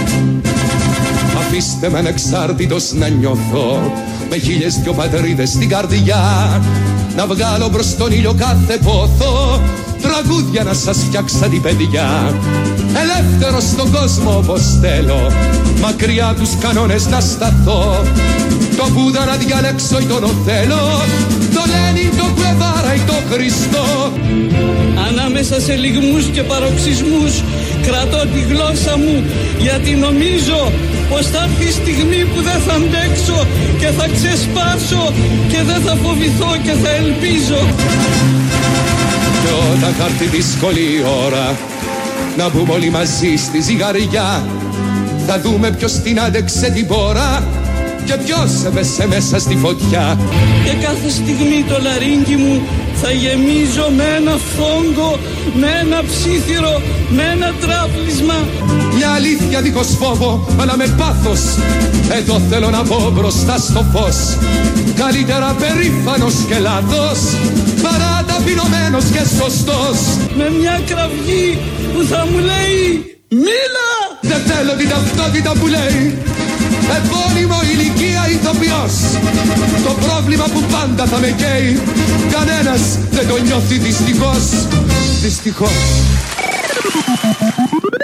Αφήστε με ανεξάρτητος να νιώθω, με 1002 πατρίδες στην καρδιά. Να βγάλω μπρος στον ήλιο κάθε πόθο, τραγούδια να σας φτιάξα την παιδιά. Ελεύθερος στον κόσμο όπως θέλω, μακριά τους κανόνες να σταθώ. Το Βούδα να διαλέξω ή τον Οθέλο, το Λένιν, το Γκουεβάρα ή το Χριστό. Ανάμεσα σε λυγμούς και παροξισμούς κρατώ τη γλώσσα μου, γιατί νομίζω πως θα έρθει η στιγμή που δεν θα αντέξω και θα ξεσπάσω και δεν θα φοβηθώ και θα ελπίζω. Και όταν θα έρθει δύσκολη ώρα να μπούμε όλοι μαζί στη ζυγαριά, θα δούμε ποιος την άντεξε την πόρα και ποιος έβεσε μέσα στη φωτιά. Και κάθε στιγμή το λαρίνκι μου θα γεμίζω με ένα φόγκο, με ένα ψήθυρο, με ένα τράπλισμα. Μια αλήθεια δίχως φόβο, αλλά με πάθος, εδώ θέλω να μπω μπροστά στο φως. Καλύτερα περήφανος και λάθος, παρά ταπεινωμένος και σωστός. Με μια κραυγή που θα μου λέει μίλα. Δεν θέλω την ταυτότητα που λέει επώνυμο ηλικία ηθοποιός. Το πρόβλημα που πάντα θα με καίει, κανένας δεν το νιώθει δυστυχώς. Δυστυχώς.